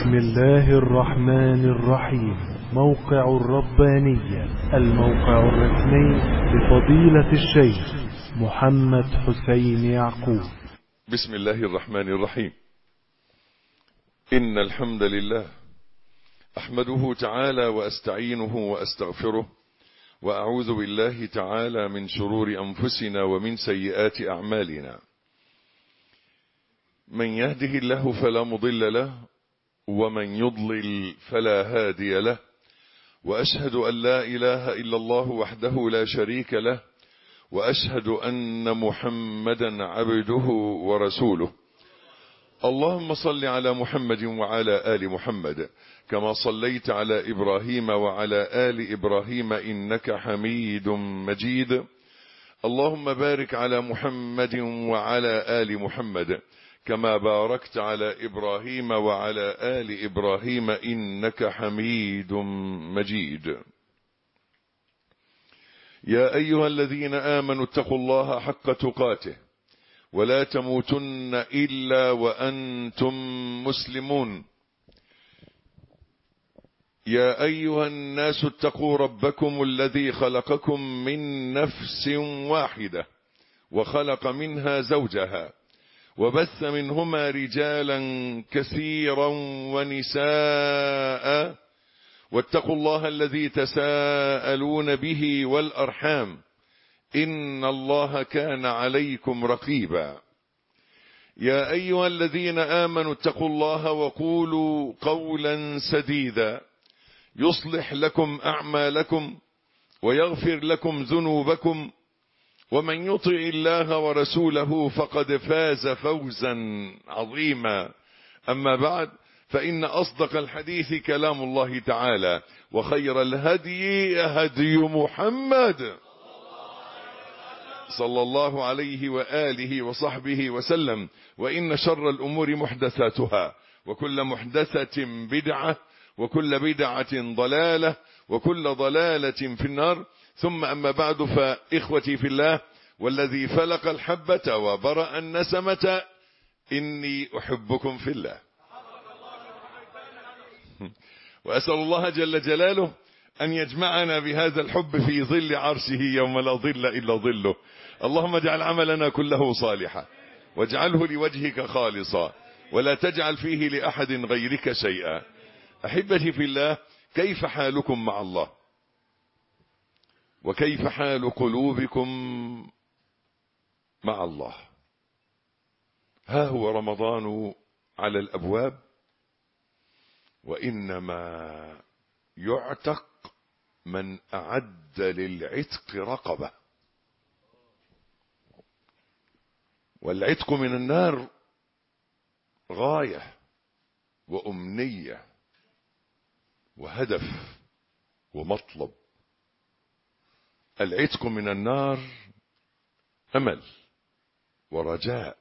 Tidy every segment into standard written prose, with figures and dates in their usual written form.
بسم الله الرحمن الرحيم. موقع الربانية، الموقع الرسمي لفضيلة الشيخ محمد حسين يعقوب. بسم الله الرحمن الرحيم. إن الحمد لله أحمده تعالى وأستعينه وأستغفره، وأعوذ بالله تعالى من شرور أنفسنا ومن سيئات أعمالنا. من يهده الله فلا مضل له، ومن يضلل فلا هادي له، وأشهد أن لا إله إلا الله وحده لا شريك له، وأشهد أن محمدا عبده ورسوله. اللهم صل على محمد وعلى آل محمد كما صليت على إبراهيم وعلى آل إبراهيم إنك حميد مجيد. اللهم بارك على محمد وعلى آل محمد كما باركت على إبراهيم وعلى آل إبراهيم إنك حميد مجيد. يا أيها الذين آمنوا اتقوا الله حق تقاته ولا تموتن إلا وأنتم مسلمون. يا أيها الناس اتقوا ربكم الذي خلقكم من نفس واحدة وخلق منها زوجها وبث منهما رجالا كثيرا ونساء، واتقوا الله الذي تساءلون به والأرحام إن الله كان عليكم رقيبا. يا أيها الذين آمنوا اتقوا الله وقولوا قولا سديدا يصلح لكم أعمالكم ويغفر لكم ذنوبكم، ومن يطع الله ورسوله فقد فاز فوزا عظيما. أما بعد، فإن أصدق الحديث كلام الله تعالى، وخير الهدي هدي محمد صلى الله عليه وآله وصحبه وسلم. وإن شر الأمور محدثاتها، وكل محدثة بدعة، وكل بدعة ضلالة، وكل ضلالة في النار. ثم أما بعد، فإخوتي في الله والذي فلق الحبة وبرأ النسمة، إني أحبكم في الله، وأسأل الله جل جلاله أن يجمعنا بهذا الحب في ظل عرشه يوم لا ظل إلا ظله. اللهم اجعل عملنا كله صالحا، واجعله لوجهك خالصا، ولا تجعل فيه لأحد غيرك شيئا. أحبتي في الله، كيف حالكم مع الله؟ وكيف حال قلوبكم مع الله؟ ها هو رمضان على الأبواب، وإنما يعتق من أعد للعتق رقبة. والعتق من النار غاية وأمنية وهدف ومطلب. العتق من النار أمل ورجاء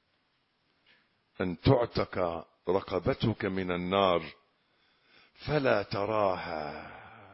أن تعتق رقبتك من النار فلا تراها.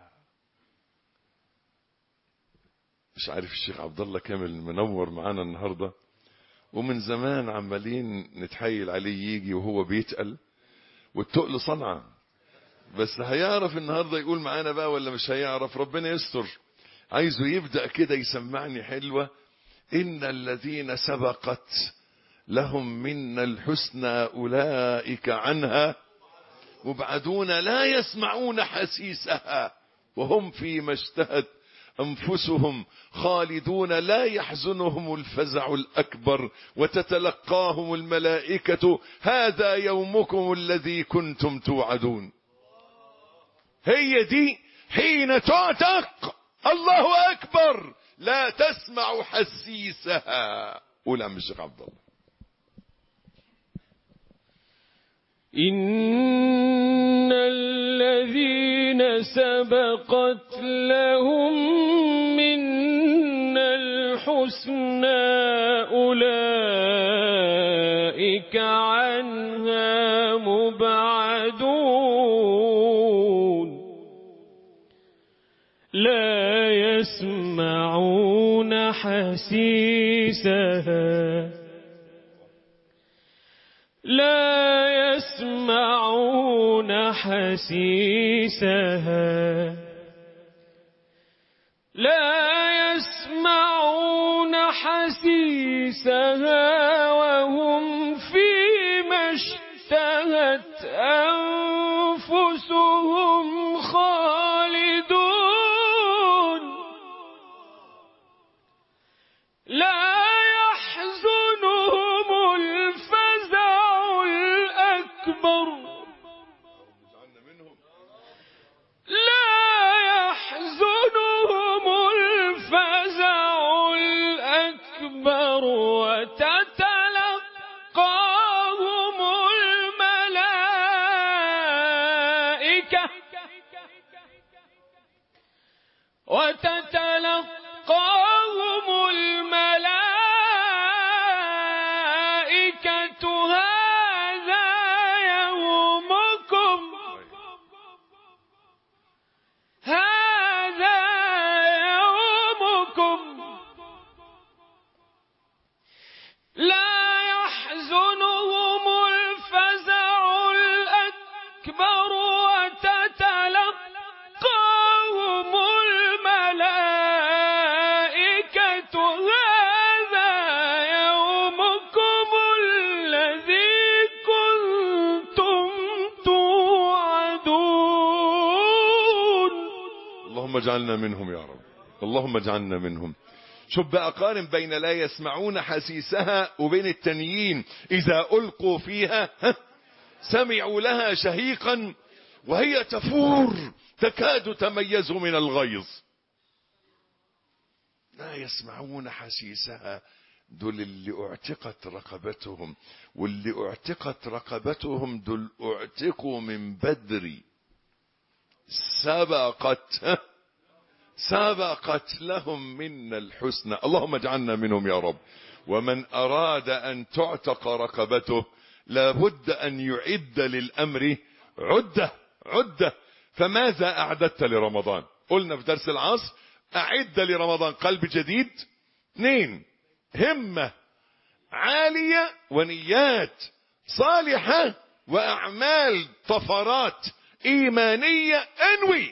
مش عارف الشيخ عبد الله كامل منور معانا النهارده، ومن زمان عمالين نتحايل عليه يجي وهو بيتقل، والتقل صنعه، بس هيعرف النهارده يقول معانا بقى ولا مش هيعرف؟ ربنا يستر. عايزه يبدأ كده يسمعني حلوة: إن الذين سبقت لهم منا الحسنى أولئك عنها مبعدون لا يسمعون حسيسها وهم فيما اشتهت أنفسهم خالدون لا يحزنهم الفزع الأكبر وتتلقاهم الملائكة هذا يومكم الذي كنتم توعدون. هي دي حين تعتق، الله أكبر، لا تسمع حسيسها. قول عم الشيخ عبد الله. إن الذين سبقت لهم منا الحسنى أولئك عنها مبعدون لا يسمعون حسيسها لا يسمعون حسيسها لا يسمعون حسيسها وهم فيما اشتهت أنفسهم خالدون لا يحزنهم الفزع الأكبر لا يحزنهم الفزع الأكبر وتتلقاهم الملائكة هذا يومكم لا يحزنهم الفزع الأكبر وتتلقاهم الملائكة هذا يومكم الذي كنتم توعدون. اللهم اجعلنا منهم يا رب، اللهم اجعلنا منهم. شوف بقى، قارن بين لا يسمعون حسيسها وبين التانيين إذا ألقوا فيها سمعوا لها شهيقا وهي تفور تكاد تميز من الغيظ. لا يسمعون حسيسها، دول اللي اعتقت رقبتهم، واللي اعتقت رقبتهم دول اعتقوا من بدر، سبقت لهم منا الحسنى. اللهم اجعلنا منهم يا رب. ومن أراد أن تعتق رقبته لابد أن يعد للأمر عدة. فماذا أعددت لرمضان؟ قلنا في درس العصر أعد لرمضان قلب جديد، 2 همة عالية ونيات صالحة وأعمال طفرات إيمانية انوي،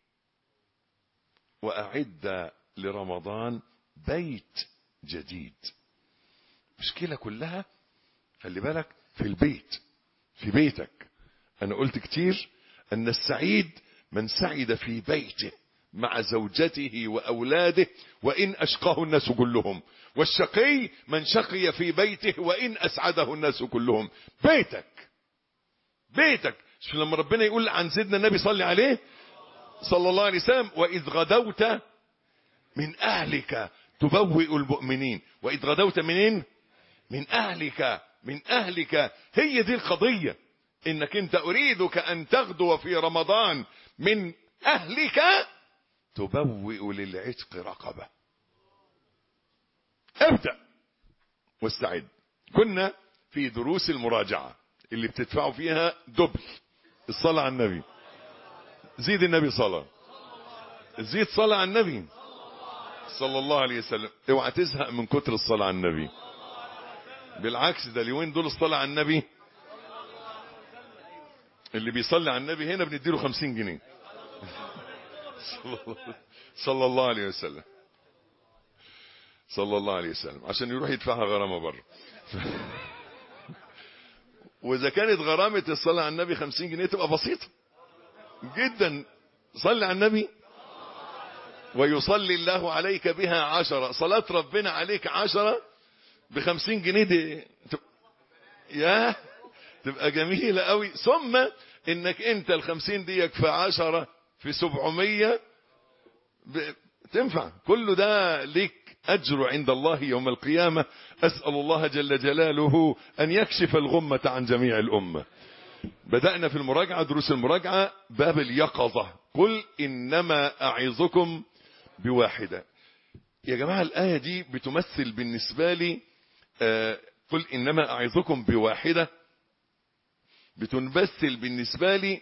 وأعد لرمضان بيت جديد. مشكلة كلها خلي بالك في البيت، في بيتك. أنا قلت كتير أن السعيد من سعد في بيته مع زوجته وأولاده وإن أشقاه الناس كلهم، والشقي من شقي في بيته وإن أسعده الناس كلهم. بيتك شوف لما ربنا يقول عن سيدنا النبي صلى عليه صلى الله عليه وسلم: وإذ غدوت من أهلك تبوئ المؤمنين. وإذ غدوت منين؟ من أهلك. هي دي القضية، إنك أنت أريدك أن تغدو في رمضان من أهلك تبوئ للعتق رقبة. ابدأ واستعد. كنا في دروس المراجعة اللي بتدفعوا فيها دبل الصلاة على النبي. زيد النبي صلاة، زيد صلاة على النبي صلى الله عليه وسلم. اوعى تزهق من كتر الصلاة على النبي، بالعكس ده اليومين دول الصلاة على النبي، اللي بيصلي على النبي هنا بنديله 50 جنيه صلى الله عليه وسلم، صلى الله عليه وسلم، عشان يروح يدفعها غرامة بره. واذا كانت غرامة الصلاة على النبي 50 جنيه تبقى بسيطة جدا. صلي على النبي ويصلي الله عليك بها 10. صلاة ربنا عليك 10 ب50 جنيه دي تبقى جميلة قوي. ثم انك انت ال50 ديك في 10 في 700 تنفع. كل ده ليك أجر عند الله يوم القيامة. أسأل الله جل جلاله أن يكشف الغمة عن جميع الأمة. بدأنا في المراجعة، دروس المراجعة، باب اليقظة. قل إنما أعظكم بواحدة. يا جماعة الآية دي بتمثل بالنسبة لي قل إنما أعظكم بواحدة، بتمثل بالنسبة لي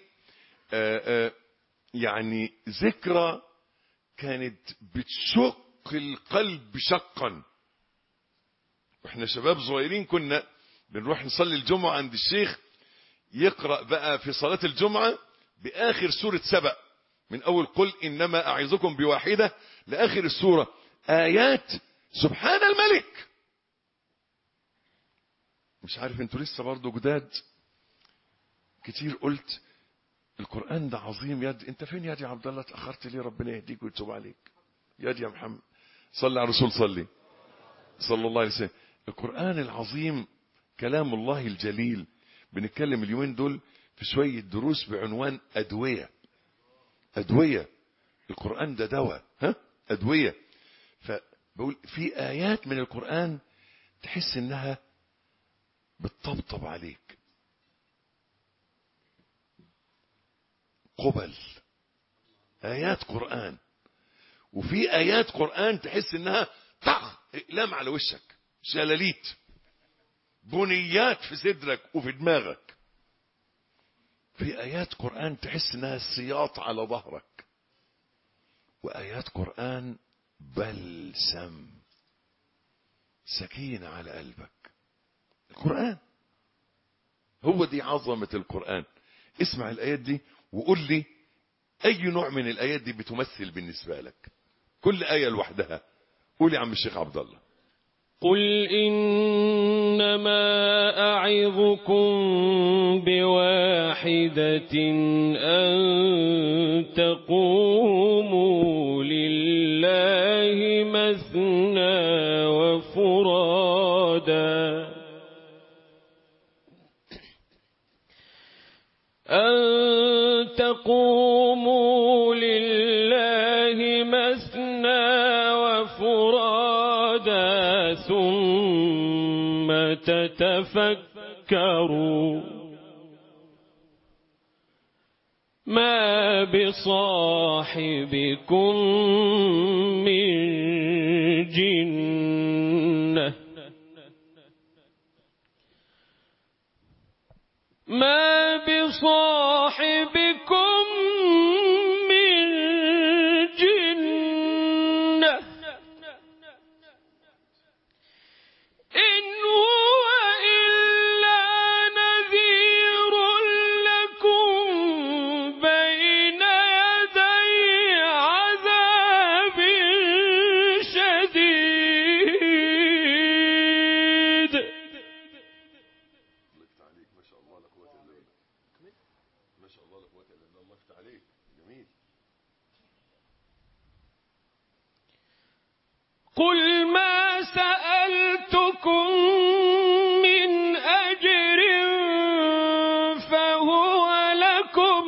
يعني ذكرى كانت بتشق القلب شقا. واحنا شباب صغيرين كنا بنروح نصلي الجمعة عند الشيخ، يقرأ بقى في صلاة الجمعة بآخر سورة سبأ، من أول قل إنما أعظكم بواحدة لآخر السورة، آيات سبحان الملك. مش عارف انتوا لسه برضو جداد كتير قلت القرآن ده عظيم. يد انت فين يا عبد الله؟ اتأخرت ليه؟ ربنا يهديك ويتوب عليك. يا محمد صلي على الرسول، صلى الله عليه وسلم. القرآن العظيم كلام الله الجليل. بنتكلم اليومين دول في شوية دروس بعنوان أدوية. القرآن ده دواء، أدوية. فبقول في آيات من القرآن تحس انها بتطبطب عليك. قبل آيات قرآن، وفي آيات قرآن تحس انها اقلام على وشك، شلاليت، بنيات في صدرك وفي دماغك. في آيات قرآن تحس انها سياط على ظهرك، وآيات قرآن بلسم، سكينة على قلبك. القرآن هو دي عظمة القرآن. اسمع الآيات دي وقول لي أي نوع من الآيات دي بتمثل بالنسبة لك. كل آية لوحدها. قول يا عم الشيخ عبد الله. قل إنما أعظكم بواحدة أن تقوموا لله مثنى وفرادا ثم تتفكروا ما بصاحبكم من جنة ما بصاحبكم من جنة إن هو إلا نذير لكم بين يدي عذاب شديد. ما شاء الله لا قوة إلا بالله. ما شاء الله لا قوة إلا بالله. الله يفتح عليك. جميل. قل ما سألتكم من أجر فهو لكم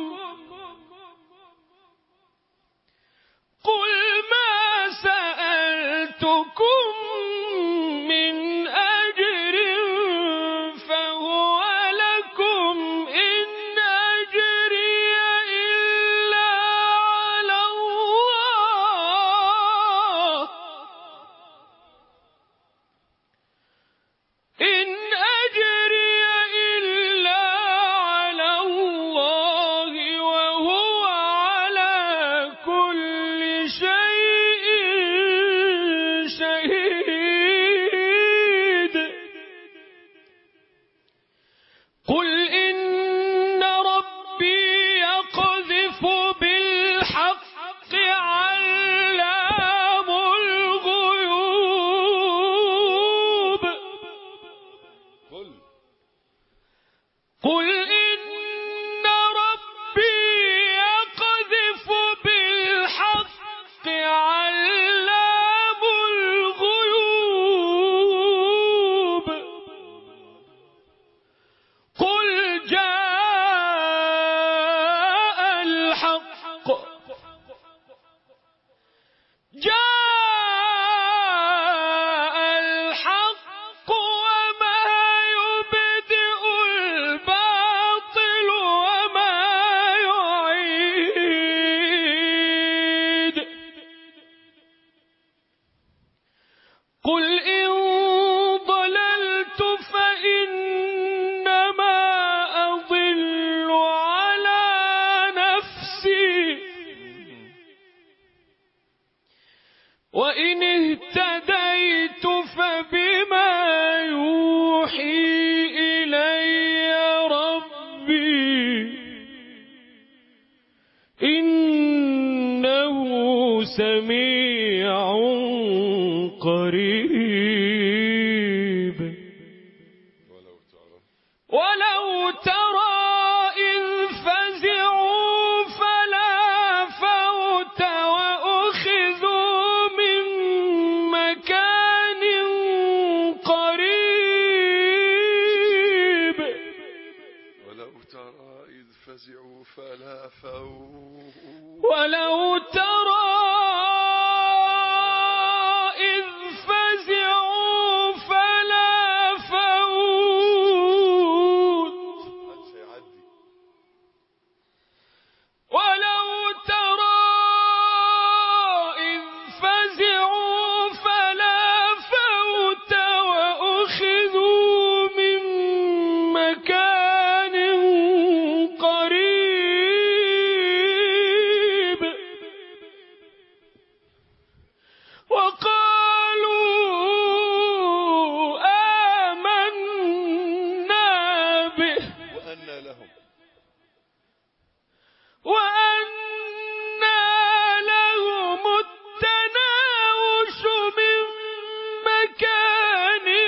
قل ما سألتكم من أجر فهو لكم إن أجري إلا على الله سميع قريب. ولو ترى إذ فزعوا فلا فوت وأخذوا من مكان قريب. ولو ترى إذ فزعوا فلا فوت. ولو ترى إذ فزعوا فلا فوت. ولو ترى إذ فزعوا فلا فوت وأخذوا من مكان قريب. وقالوا آمنا به وأنى لهم وأنى لهم التناوش من مكان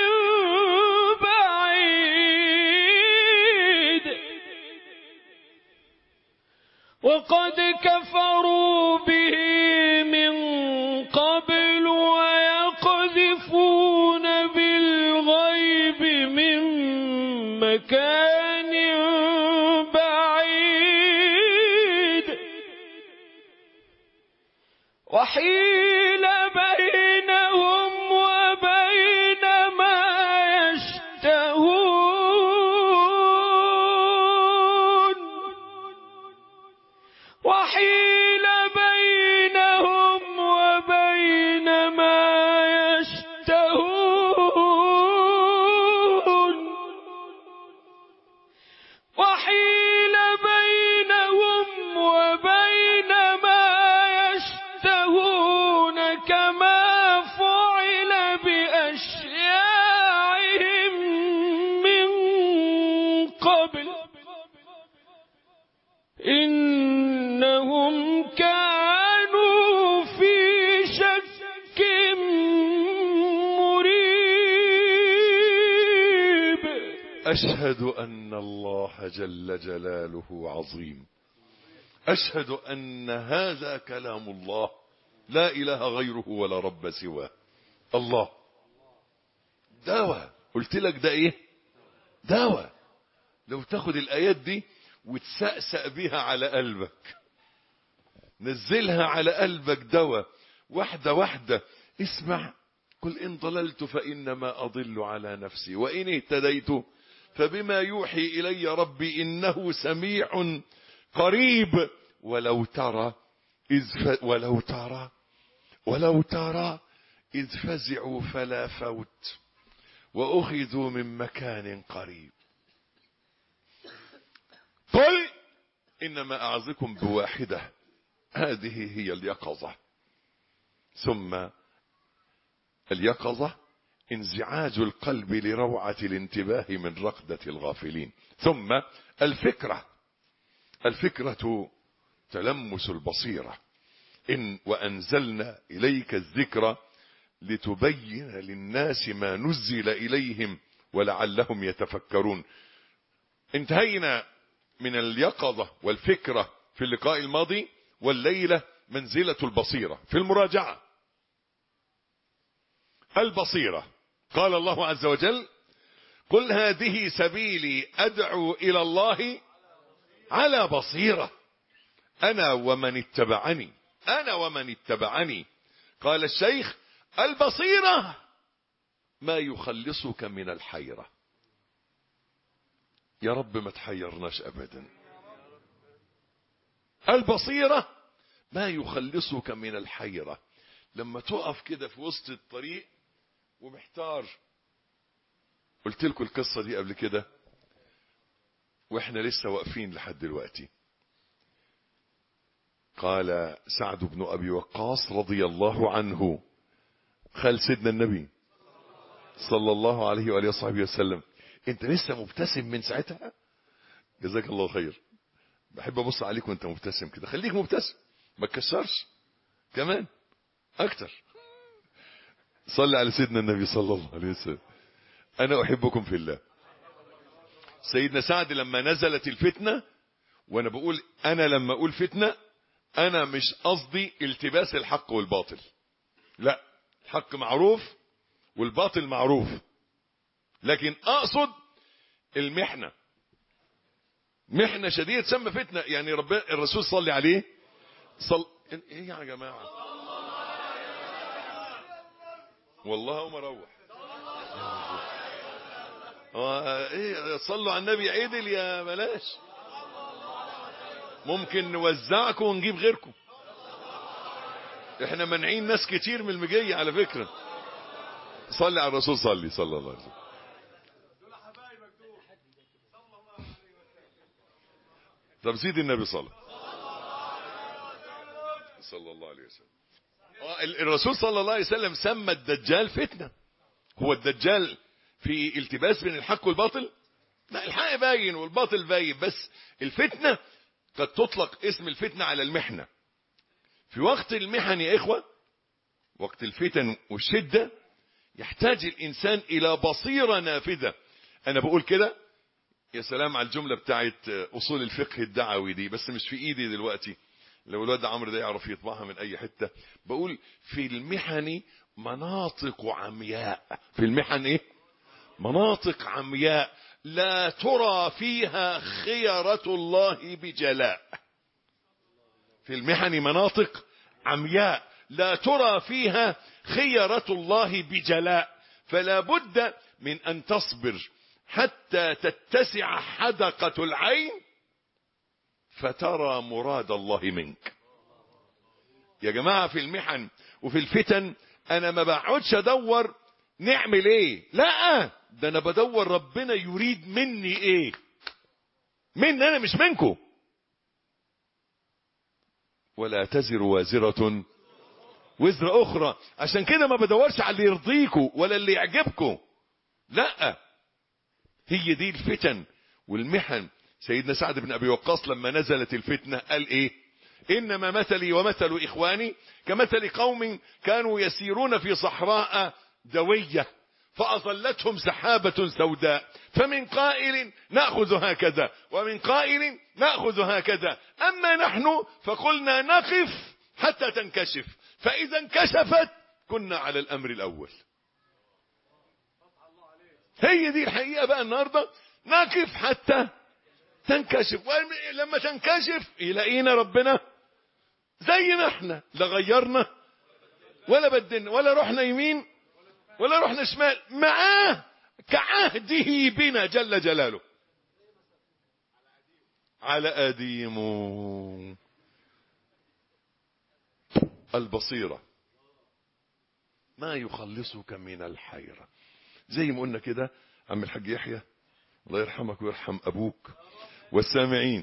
بعيد. وقد كفروا به من قبل ويقذفون بالغيب من مكان بعيد. وحيل بينهم وبين ما يشتهون. وحيل بينهم وبين ما يشتهون. وحيل بينهم وبين ما يشتهون كما فعل بأشياعهم من قبل إنهم كانوا في شك مريب. أشهد أن الله جل جلاله عظيم. أشهد أن هذا كلام الله لا إله غيره ولا رب سواه. الله دواء. قلت لك ده ايه؟ دواء. لو تاخد الآيات دي وتسأسأ بها على قلبك، نزلها على قلبك دواء واحدة واحدة. اسمع: قل إن ضللت فإنما أضل على نفسي وإن اهتديت فبما يوحي إلي ربي إنه سميع قريب. ولو ترى إذ فزعوا فلا فوت وأخذوا من مكان قريب. قل إنما أعظكم بواحدة هذه هي اليقظة. ثم اليقظة انزعاج القلب لروعة الانتباه من رقدة الغافلين. ثم الفكرة تلمس البصيرة. وأنزلنا إليك الذكر لتبين للناس ما نزل إليهم ولعلهم يتفكرون. انتهينا من اليقظة والفكرة في اللقاء الماضي، والليلة منزلة البصيرة في المراجعة. البصيرة قال الله عز وجل: قل هذه سبيلي أدعو إلى الله على بصيرة أنا ومن اتبعني. قال الشيخ: البصيرة ما يخلصك من الحيرة. يا رب ما تحيرناش أبدا. البصيرة ما يخلصك من الحيرة. لما تقف كده في وسط الطريق ومحتار. قلت لكم القصة دي قبل كده واحنا لسه واقفين لحد دلوقتي. قال سعد بن أبي وقاص رضي الله عنه، خال سيدنا النبي صلى الله عليه وآله وصحبه وسلم: انت لسه مبتسم من ساعتها؟ جزاك الله خير. بحب ابص عليك وانت مبتسم كده. خليك مبتسم، ما تكسرش كمان. اكتر. صلي على سيدنا النبي صلى الله عليه وسلم. انا احبكم في الله. سيدنا سعد لما نزلت الفتنة، وانا بقول انا لما اقول فتنة انا مش قصدي التباس الحق والباطل، لا، الحق معروف والباطل معروف، لكن اقصد المحنة، محنة شديدة تسمى فتنة. يعني الرسول صلي عليه ايه يا جماعة، والله هم اروح ايه، صلوا على النبي عدل يا بلاش، ممكن نوزعكم ونجيب غيركم، احنا منعين ناس كتير من المجية على فكرة. صلي على الرسول، صلى الله عليه وسلم. طب زيد النبي صلى الله عليه وسلم. الرسول صلى الله عليه وسلم سمى الدجال فتنة. هو الدجال في التباس بين الحق والباطل؟ لا، الحق باين والباطل باين، بس الفتنة قد تطلق اسم الفتنة على المحنة. في وقت المحن يا إخوة، وقت الفتن والشدة، يحتاج الإنسان إلى بصيرة نافذة. أنا بقول كده، يا سلام على الجملة بتاعت أصول الفقه الدعوي دي، بس مش في إيدي دلوقتي، لو الواد عمرو ده يعرف يطبعها من أي حتة. بقول في المحن مناطق عمياء. في المحن إيه؟ مناطق عمياء لا ترى فيها خيرة الله بجلاء. في المحن مناطق عمياء لا ترى فيها خيرة الله بجلاء، فلا بد من أن تصبر حتى تتسع حدقة العين فترى مراد الله منك. يا جماعة في المحن وفي الفتن أنا ما بقعدش أدور نعمل إيه، لا، ده أنا بدور ربنا يريد مني إيه، مني أنا مش منكم. ولا تزر وازرة وزر أخرى. عشان كده ما بدورش على اللي يرضيكوا ولا اللي يعجبكوا، لا، هي دي الفتن والمحن. سيدنا سعد بن أبي وقاص لما نزلت الفتنة قال إيه؟ إنما مثلي ومثل إخواني كمثل قوم كانوا يسيرون في صحراء دوية فأظلتهم سحابة سوداء، فمن قائل نأخذ هكذا ومن قائل نأخذ هكذا، أما نحن فقلنا نقف حتى تنكشف، فإذا انكشفت كنا على الأمر الأول. هي دي الحقيقة بقى النهاردة، نقف حتى تنكشف، ولما تنكشف يلاقينا ربنا زي ما احنا، لا غيرنا ولا بدلنا ولا رحنا يمين ولا رحنا شمال، معاه كعهده بنا جل جلاله. على أديمه البصيرة ما يخلصك من الحيرة. زي ما قلنا كده عم الحاج يحيى الله يرحمك ويرحم أبوك والسامعين،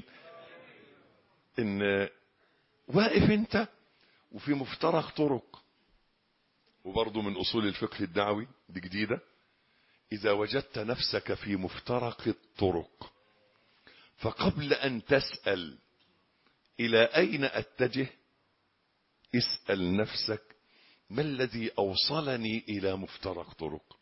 إن واقف أنت وفي مفترق طرق. وبرضه من أصول الفقه الدعوي دي جديدة، إذا وجدت نفسك في مفترق الطرق فقبل أن تسأل إلى أين أتجه اسأل نفسك ما الذي أوصلني إلى مفترق طرق.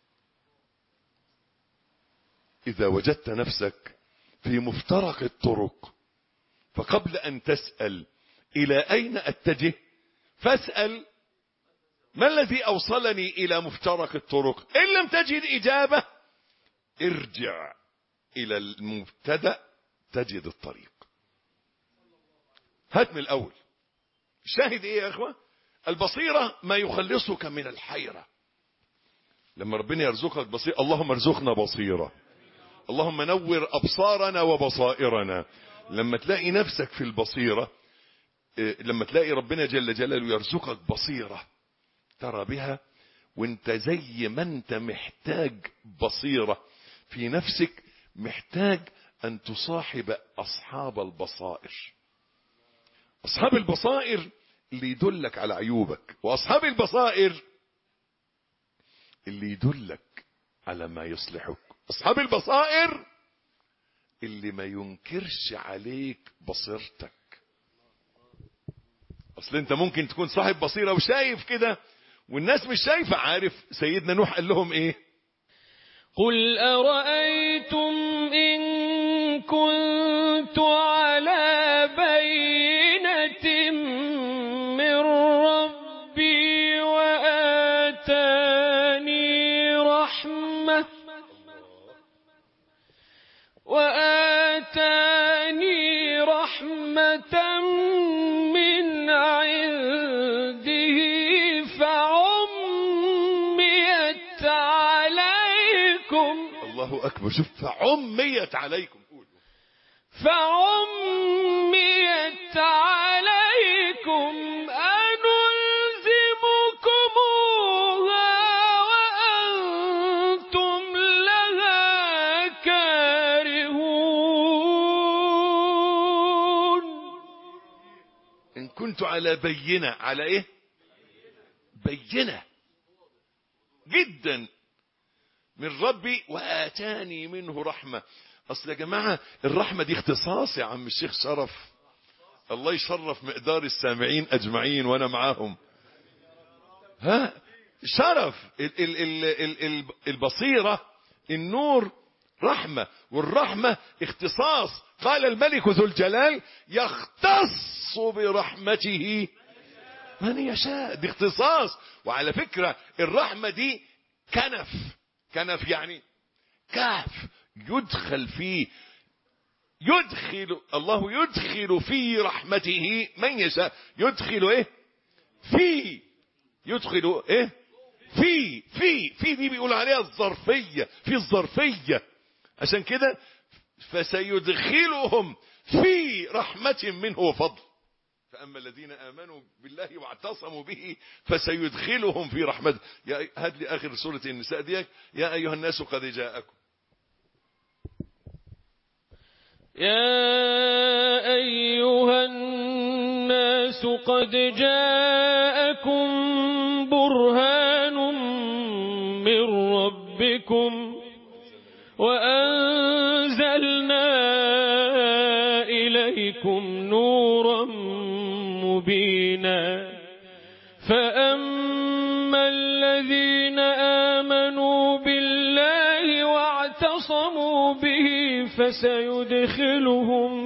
إذا وجدت نفسك في مفترق الطرق فقبل أن تسأل إلى أين أتجه فاسأل ما الذي أوصلني إلى مفترق الطرق. إن لم تجد إجابة ارجع إلى المبتدأ تجد الطريق. هات من الأول. الشاهد إيه يا أخوة؟ البصيرة ما يخلصك من الحيرة. لما ربنا يرزقك بصيرة، اللهم ارزقنا بصيرة، اللهم نور أبصارنا وبصائرنا. لما تلاقي نفسك في البصيرة، لما تلاقي ربنا جل جلاله يرزقك بصيرة ترى بها، وانت زي ما انت محتاج بصيرة في نفسك محتاج ان تصاحب اصحاب البصائر. اصحاب البصائر اللي يدلك على عيوبك، واصحاب البصائر اللي يدلك على ما يصلحك. اصحاب البصائر اللي ما ينكرش عليك بصيرتك. اصل انت ممكن تكون صاحب بصيرة وشايف كده والناس مش شايفة. عارف سيدنا نوح قال لهم ايه؟ قل أرأيتم إن كنت على بينة من ربي وآتاني رحمة من عنده فعميت عليكم. الله اكبر. شوف فعميت عليكم. قول فعميت عليكم أنلزمكموها وأنتم لها كارهون. ان كنت على بينة. على ايه؟ بينة جدا من ربي وآتاني منه رحمة. اصل يا جماعة الرحمة دي اختصاص يا عم الشيخ شرف. الله يشرف مقدار السامعين اجمعين وانا معاهم. ها شرف البصيرة النور رحمة، والرحمة اختصاص. قال الملك ذو الجلال يختص برحمته من يشاء. دي اختصاص. وعلى فكرة الرحمة دي كنف يعني كهف يدخل فيه. الله يدخل في رحمته من يشاء. يدخل ايه؟ يدخل ايه؟ في دي بيقول عليها الظرفية. في الظرفية. عشان كده فسيدخلهم في رحمة منه وفضل. فأما الذين آمنوا بالله واعتصموا به فسيدخلهم في رحمته. هات لي آخر سورة النساء ديك. يا أيها الناس قد جاءكم. يا أيها الناس قد جاءكم برهان من ربكم وأنزلنا إليكم نورا مبينا. فأما الذين آمنوا بالله واعتصموا به فسيدخلهم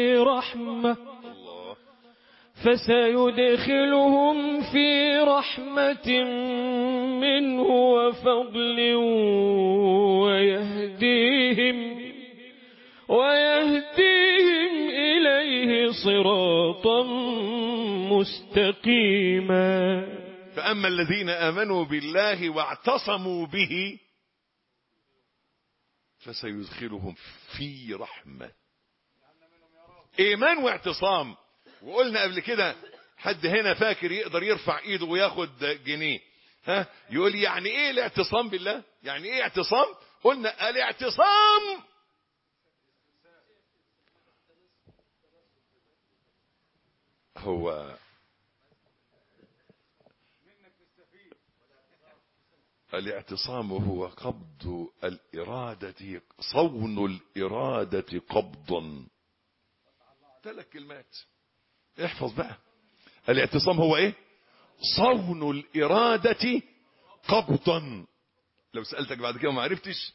في رحمة منه وفضل ويهديهم إليه صراطا مستقيما. فأما الذين آمنوا بالله واعتصموا به فسيدخلهم في رحمة. إيمان واعتصام. وقلنا قبل كده حد هنا فاكر يقدر يرفع ايده وياخد جنيه؟ ها يقول يعني ايه الاعتصام بالله؟ يعني ايه اعتصام؟ قلنا الاعتصام هو قبض الإرادة، صون الإرادة قبضا. 3 كلمات احفظ بقى. الاعتصام هو ايه؟ صون الإرادة قبضا. لو سألتك بعد كده وما عرفتش،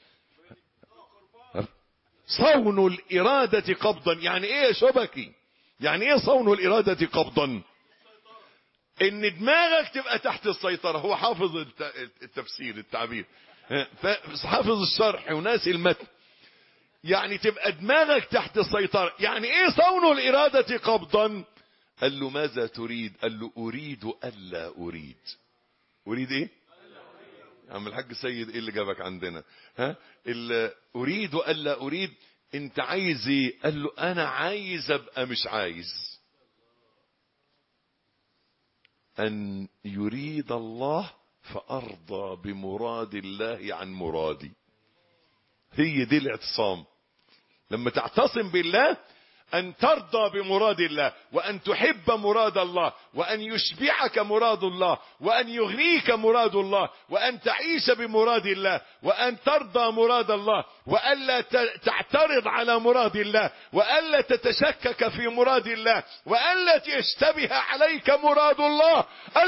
صون الإرادة قبضا يعني ايه يا شبكي؟ يعني ايه صون الإرادة قبضا؟ ان دماغك تبقى تحت السيطرة. هو حافظ التفسير التعبير، حافظ الشرح وناسي المتن. يعني تبقى دماغك تحت السيطرة. يعني ايه صون الإرادة قبضا؟ قال له ماذا تريد؟ قال له أريد ألا أريد. أريد ايه يا عم الحاج سيد؟ ايه اللي جابك عندنا؟ أريد ألا أريد. انت عايز ايه؟ قال له انا عايز ابقى مش عايز. أن يريد الله فأرضى بمراد الله عن مرادي. هي دي الاعتصام. لما تعتصم بالله أن ترضى بمراد الله، وأن تحب مراد الله، وأن يشبعك مراد الله، وأن يغنيك مراد الله، وأن تعيش بمراد الله، وأن ترضى مراد الله، وألا تعترض على مراد الله، وألا تتشكك في مراد الله، وألا يشتبه عليك مراد الله.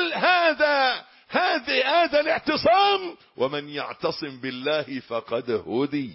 هذا الاعتصام. ومن يعتصم بالله فقد هدي،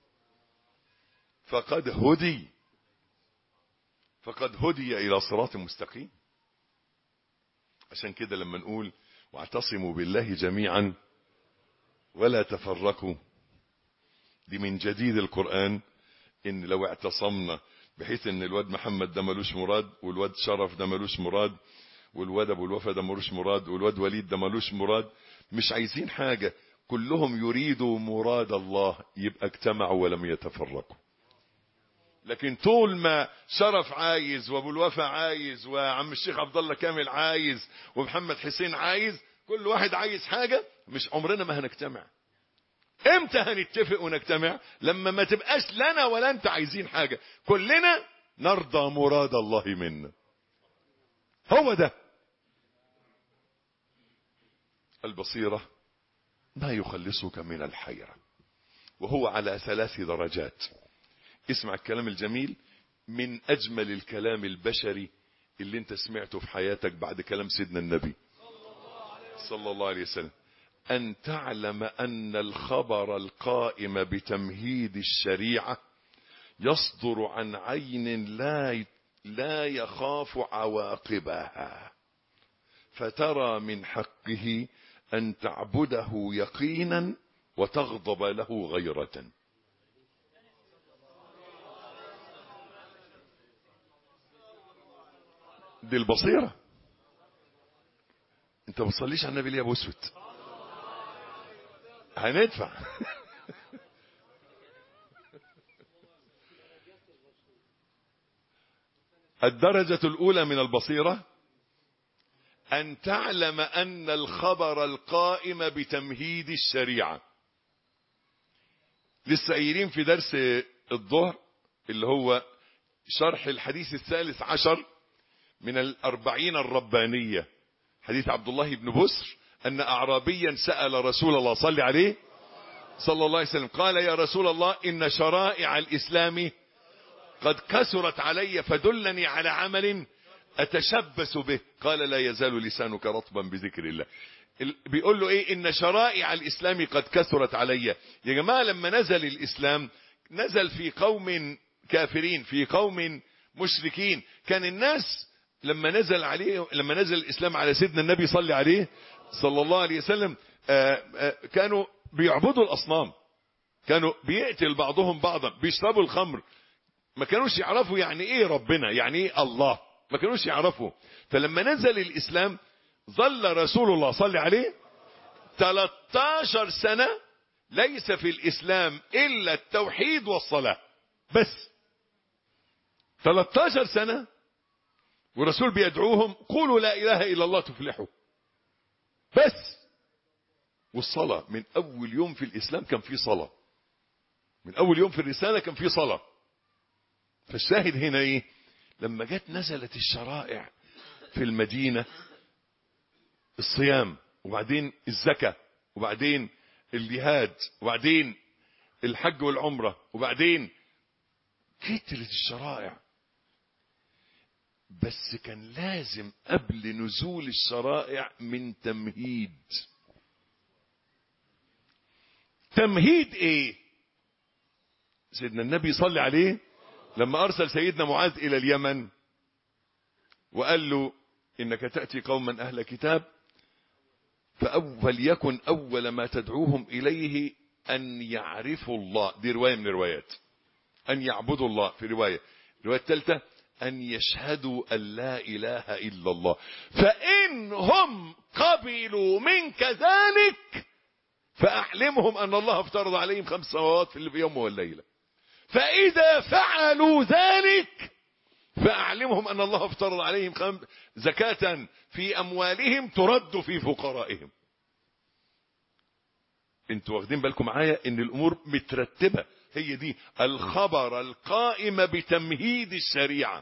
فقد هدي إلى صراط مستقيم. عشان كده لما نقول واعتصموا بالله جميعا ولا تفرقوا، دي من جديد القرآن. إن لو اعتصمنا بحيث إن الواد محمد ده ملوش مراد، والواد شرف ده ملوش مراد، والواد أبو الوفا ده ملوش مراد، والواد وليد ده ملوش مراد، مش عايزين حاجة، كلهم يريدوا مراد الله، يبقى اجتمعوا ولم يتفرقوا. لكن طول ما شرف عايز، وابو الوفا عايز، وعم الشيخ عبد الله كامل عايز، ومحمد حسين عايز، كل واحد عايز حاجة، مش عمرنا ما هنجتمع. امتى هنتفق ونجتمع؟ لما ما تبقاش لنا ولا انت عايزين حاجة، كلنا نرضى مراد الله منا. هو ده البصيرة، ما يخلصك من الحيرة، وهو على 3 درجات. اسمع الكلام الجميل، من أجمل الكلام البشري اللي انت سمعته في حياتك بعد كلام سيدنا النبي صلى الله عليه وسلم: أن تعلم أن الخبر القائم بتمهيد الشريعة يصدر عن عين لا يخاف عواقبها، فترى من حقه أن تعبده يقينا وتغضب له غيرة. دي البصيرة. انت بتصليش على النبي ليه يا ابو اسود؟ هندفع. الدرجة الأولى من البصيرة أن تعلم أن الخبر القائم بتمهيد الشريعة. لسه قايلين في درس الظهر اللي هو شرح الحديث 13 من 40 الربانية، حديث عبد الله بن بسر أن أعرابيا سأل رسول الله صلى عليه صلى الله عليه وسلم، قال: يا رسول الله، إن شرائع الإسلام قد كثرت علي، فدلني على عمل أتشبث به. قال: لا يزال لسانك رطبا بذكر الله. بيقول له إيه؟ إن شرائع الإسلام قد كثرت علي. يا جماعة، لما نزل الإسلام نزل في قوم كافرين، في قوم مشركين. كان الناس لما نزل الإسلام على سيدنا النبي صلى عليه صلى الله عليه وسلم كانوا بيعبدوا الأصنام، كانوا بيقتل بعضهم بعضا، بيشربوا الخمر، ما كانوش يعرفوا يعني ايه ربنا، يعني ايه الله، ما كانوش يعرفوا. فلما نزل الإسلام ظل رسول الله صلى عليه 13 سنة ليس في الإسلام إلا التوحيد والصلاة بس. 13 سنة والرسول بيدعوهم: قولوا لا إله إلا الله تفلحوا بس. والصلاة من أول يوم في الإسلام كان في صلاة، من أول يوم في الرسالة كان في صلاة. فالشاهد هنا إيه؟ لما جت نزلت الشرائع في المدينة، الصيام، وبعدين الزكاة، وبعدين الجهاد، وبعدين الحج والعمرة، وبعدين كترت الشرائع. بس كان لازم قبل نزول الشرائع من تمهيد. تمهيد ايه؟ سيدنا النبي صلى عليه لما ارسل سيدنا معاذ الى اليمن وقال له: انك تأتي قوما اهل كتاب فليكن اول ما تدعوهم اليه ان يعرفوا الله. دي رواية من الروايات، ان يعبدوا الله. في الرواية الثالثة أن يشهدوا أن لا إله إلا الله، فإن هم قبلوا منك ذلك فأعلمهم أن الله افترض عليهم 5 صلوات في اليوم والليلة، فإذا فعلوا ذلك فأعلمهم أن الله افترض عليهم زكاة في أموالهم ترد في فقرائهم. انتوا واخدين بالكم معايا ان الأمور مترتبة هي دي الخبر القائم بتمهيد الشريعة.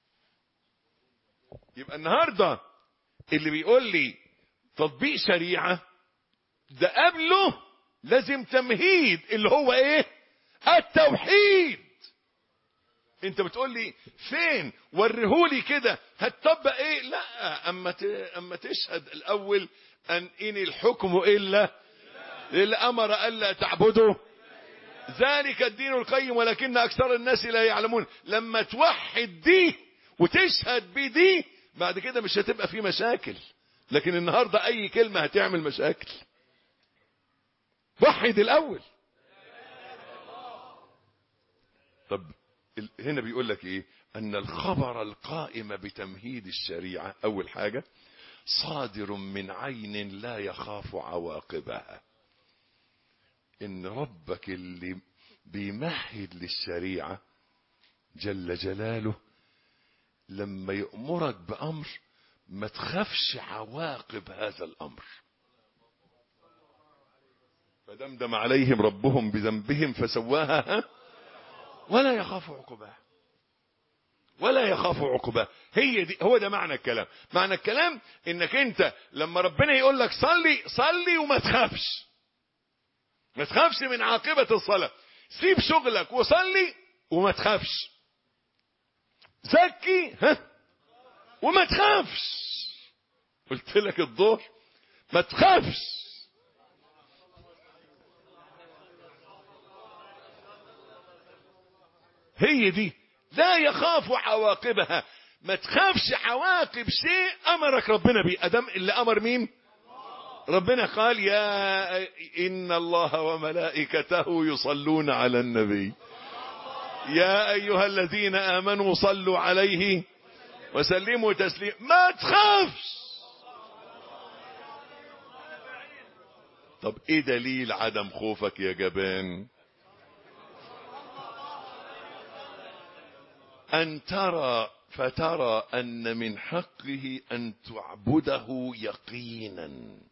يبقى النهاردة اللي بيقول لي تطبيق شريعة ده قبله لازم تمهيد اللي هو ايه؟ التوحيد. انت بتقول لي فين؟ وريهولي كده هتطبق ايه؟ لا، اما تشهد الاول ان الحكم الا امر الا تعبدوا ذلك الدين القيم ولكن اكثر الناس لا يعلمون. لما توحد دي وتشهد بدي بعد كده مش هتبقى في مشاكل. لكن النهاردة اي كلمة هتعمل مشاكل. وحد الاول. طب هنا بيقول لك ايه؟ ان الخبر القائم بتمهيد الشريعة اول حاجة صادر من عين لا يخاف عواقبها. ان ربك اللي بيمهد للشريعة جل جلاله لما يأمرك بأمر ما تخافش عواقب هذا الأمر. فدمدم عليهم ربهم بذنبهم فسواها ولا يخاف عقباها. ولا يخاف عقباها. هي دي، هو ده معنى الكلام. معنى الكلام انك انت لما ربنا يقول لك صلي وما تخافش. ما تخافش من عاقبة الصلاة. سيب شغلك وصلي وما تخافش. زكي وما تخافش. قلت لك الظهر ما تخافش. هي دي لا يخاف عواقبها. ما تخافش عواقب شيء امرك ربنا بيه. ادم اللي امر مين؟ ربنا قال يا ان الله وملائكته يصلون على النبي يا ايها الذين امنوا صلوا عليه وسلموا تسليما. ما تخافش. طب ايه دليل عدم خوفك يا جبان؟ ان فترى ان من حقه ان تعبده يقينا.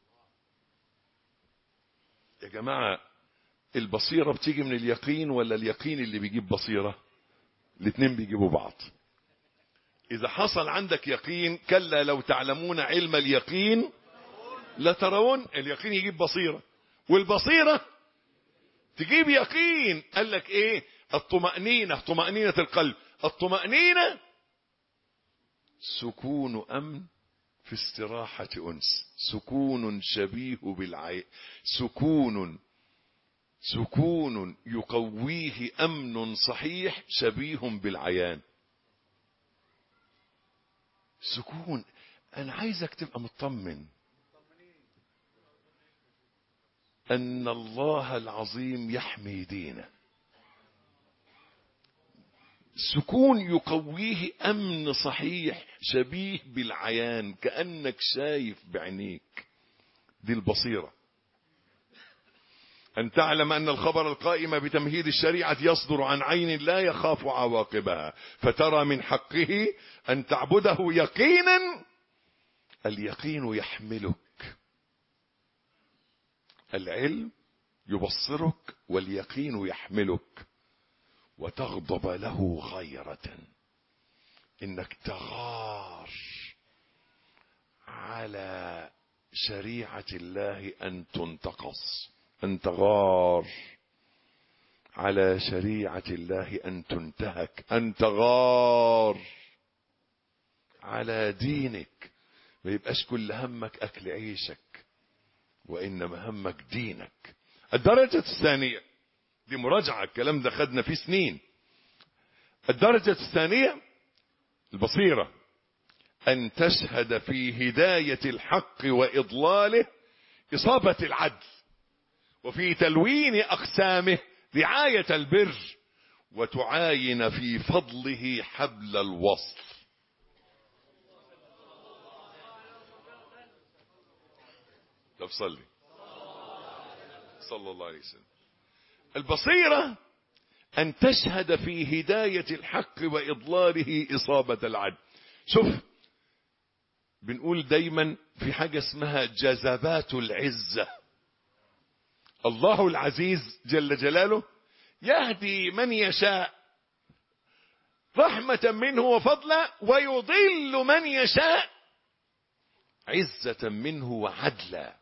يا جماعة البصيرة بتيجي من اليقين ولا اليقين اللي بيجيب بصيرة؟ الاتنين بيجيبوا بعض. اذا حصل عندك يقين كلا لو تعلمون علم اليقين لترون. اليقين يجيب بصيرة والبصيرة تجيب يقين. قال لك ايه؟ الطمأنينة، طمأنينة القلب. الطمأنينة سكون امن في استراحة انس. سكون شبيه بالعين. سكون يقويه امن صحيح شبيه بالعيان. سكون. انا عايزك تبقى مطمن ان الله العظيم يحمي دينه. سكون يقويه امن صحيح شبيه بالعيان كأنك شايف بعينيك. دي البصيرة. ان تعلم ان الخبر القائم بتمهيد الشريعة يصدر عن عين لا يخاف عواقبها فترى من حقه ان تعبده يقينا. اليقين يحملك. العلم يبصرك واليقين يحملك. وتغضب له غيرة. انك تغار على شريعة الله ان تنتقص. ان تغار على شريعة الله ان تنتهك. ان تغار على دينك. ما يبقاش كل همك اكل عيشك وانما همك دينك. الدرجة الثانية دي مراجعة. الكلام ده خدنا فيه سنين. الدرجة الثانية البصيرة. ان تشهد في هداية الحق واضلاله اصابة العدل وفي تلوين اقسامه رعاية البر وتعاين في فضله حبل الوصل. طب صلى الله عليه وسلم. البصيرة أن تشهد في هداية الحق وإضلاله إصابة العدل. شوف بنقول دايما في حاجة اسمها جذبات العزة. الله العزيز جل جلاله يهدي من يشاء رحمة منه وفضلا، ويضل من يشاء عزة منه وعدلا.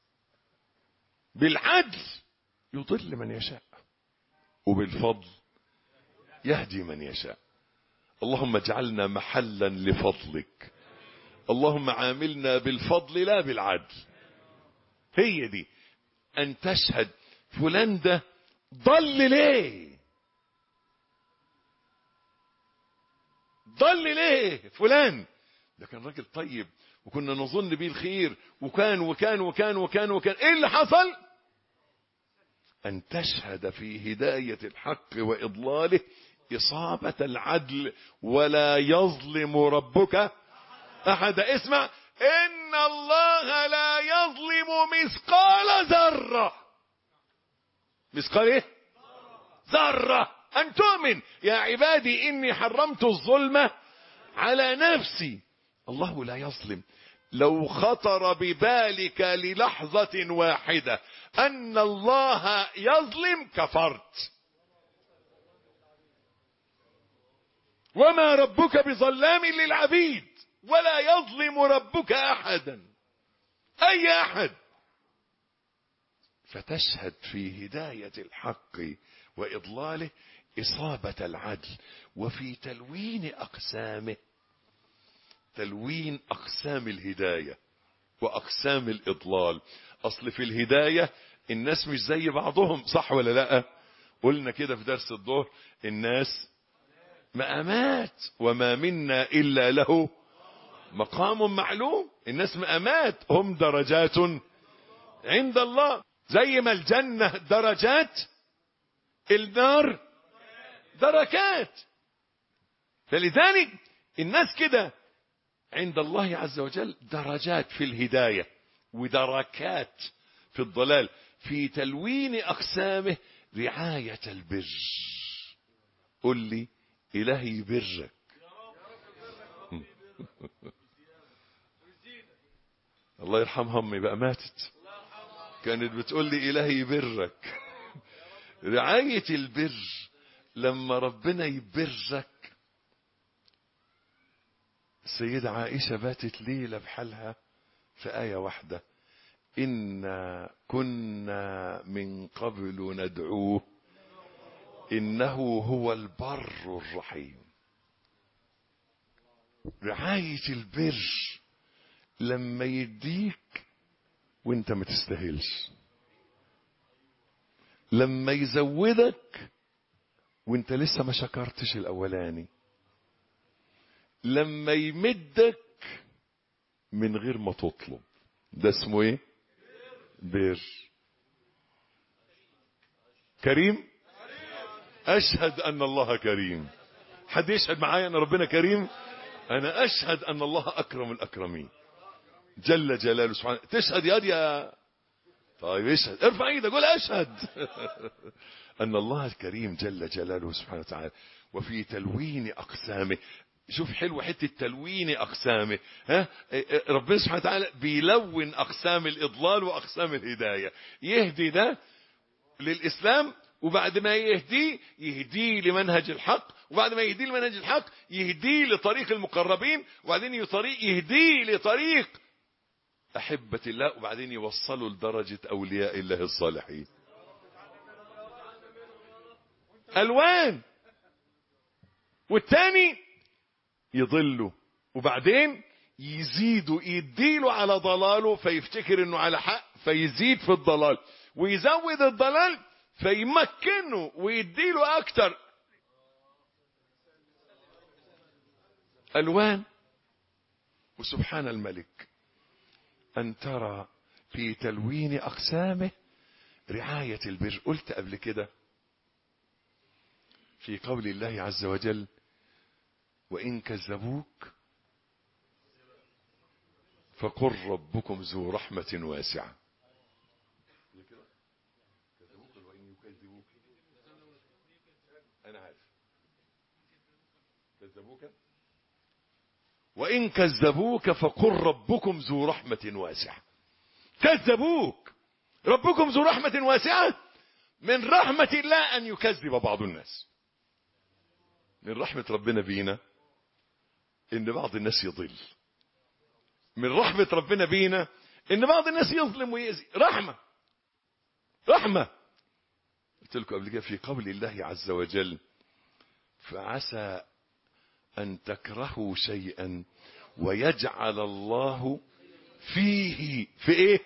بالعدل يضل من يشاء، وبالفضل يهدي من يشاء. اللهم اجعلنا محلا لفضلك، اللهم عاملنا بالفضل لا بالعدل. هي دي أن تشهد فلان ده ضل ليه، ضل ليه فلان ده كان راجل طيب وكنا نظن بيه الخير وكان وكان وكان وكان وكان، ايه اللي حصل؟ أن تشهد في هداية الحق وإضلاله إصابة العدل، ولا يظلم ربك أحد. اسمع، إن الله لا يظلم مثقال ذرة. مثقال ايه؟ ذرة. أن تؤمن يا عبادي إني حرمت الظلم على نفسي. الله لا يظلم. لو خطر ببالك للحظة واحدة أن الله يظلم كفرت. وما ربك بظلام للعبيد، ولا يظلم ربك أحدا، أي أحد. فتشهد في هداية الحق وإضلاله إصابة العدل، وفي تلوين أقسامه، تلوين أقسام الهداية وأقسام الإضلال. أصل في الهداية الناس مش زي بعضهم، صح ولا لا؟ قلنا كده في درس الظهر، الناس مقامات وما منا إلا له مقام معلوم. الناس مقامات، هم درجات عند الله. زي ما الجنة درجات، النار دركات. فلذلك الناس كده عند الله عز وجل درجات في الهداية ودركات في الضلال، في تلوين أقسامه رعاية البر. قل لي إلهي برك. الله يرحمها أمي بقى ماتت، كانت بتقول لي إلهي برك. رعاية البر لما ربنا يبرك. السيدة عائشة باتت ليلة بحالها في آية واحدة، إنا كنا من قبل ندعوه إنه هو البر الرحيم. رعاية البر لما يديك وانت ما تستاهلش، لما يزودك وانت لسه ما شكرتش الأولاني، لما يمدك من غير ما تطلب، ده اسمه ايه؟ بر. كريم. أشهد أن الله كريم. حد يشهد معايا أن ربنا كريم؟ أنا أشهد أن الله أكرم الأكرمين جل جلاله سبحانه. تشهد يا طيب اشهد، ارفع ايدك قول أشهد أن الله كريم جل جلاله سبحانه وتعالى. وفي تلوين أقسامه، شوف حلو حتة تلوين أقسامه. ربنا سبحانه وتعالى بيلون أقسام الإضلال وأقسام الهداية. يهدي ده للإسلام، وبعد ما يهديه لمنهج الحق، وبعد ما يهديه لمنهج الحق يهديه لطريق المقربين، وبعدين يهديه لطريق أحبة الله، وبعدين يوصلوا لدرجة أولياء الله الصالحين. ألوان. والتاني يضله، وبعدين يزيدوا يديله على ضلاله فيفتكر انه على حق فيزيد في الضلال، ويزود الضلال فيمكنه ويديله اكتر. ألوان. وسبحان الملك أن ترى في تلوين أقسامه رعاية البر. قلت قبل كده في قول الله عز وجل وإن كذبوك فقل ربكم ذو رحمة واسعة. أنا عارف كذبوك، وإن كذبوك فقل ربكم ذو رحمة واسعة. كذبوك، ربكم ذو رحمة واسعة، من رحمة الله أن يكذب بعض الناس. من رحمة ربنا بينا إن بعض الناس يضل. من رحمة ربنا بينا إن بعض الناس يظلم ويأذي. رحمة. قلت لكم قبل كده في قول الله عز وجل: فعسى أن تكرهوا شيئا ويجعل الله فيه، في إيه؟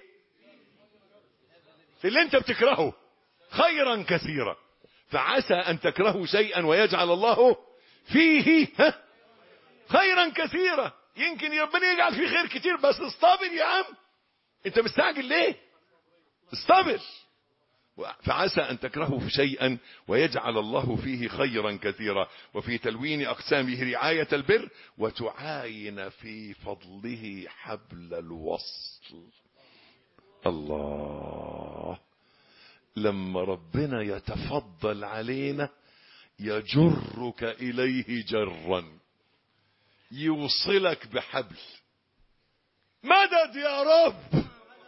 في اللي أنت بتكرهه خيرا كثيرا. فعسى أن تكرهوا شيئا ويجعل الله فيه خيرا كثيرا. يمكن ربنا يجعل فيه خير كتير، بس اصطبر يا عم، انت مستعجل ليه؟ اصطبر. فعسى أن تكرهوا شيئا ويجعل الله فيه خيرا كثيرا. وفي تلوين أقسامه رعاية البر وتعاين في فضله حبل الوصل. الله، لما ربنا يتفضل علينا يجرك إليه جرا، يوصلك بحبل. مدد يا رب.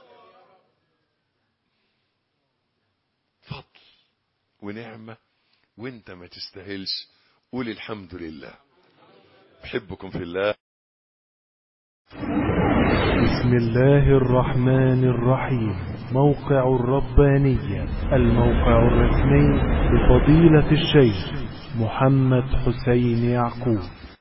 فضل ونعمة وانت ما تستاهلش. قول الحمد لله. بحبكم في الله. بسم الله الرحمن الرحيم. موقع الربانية، الموقع الرسمي لفضيلة الشيخ محمد حسين يعقوب.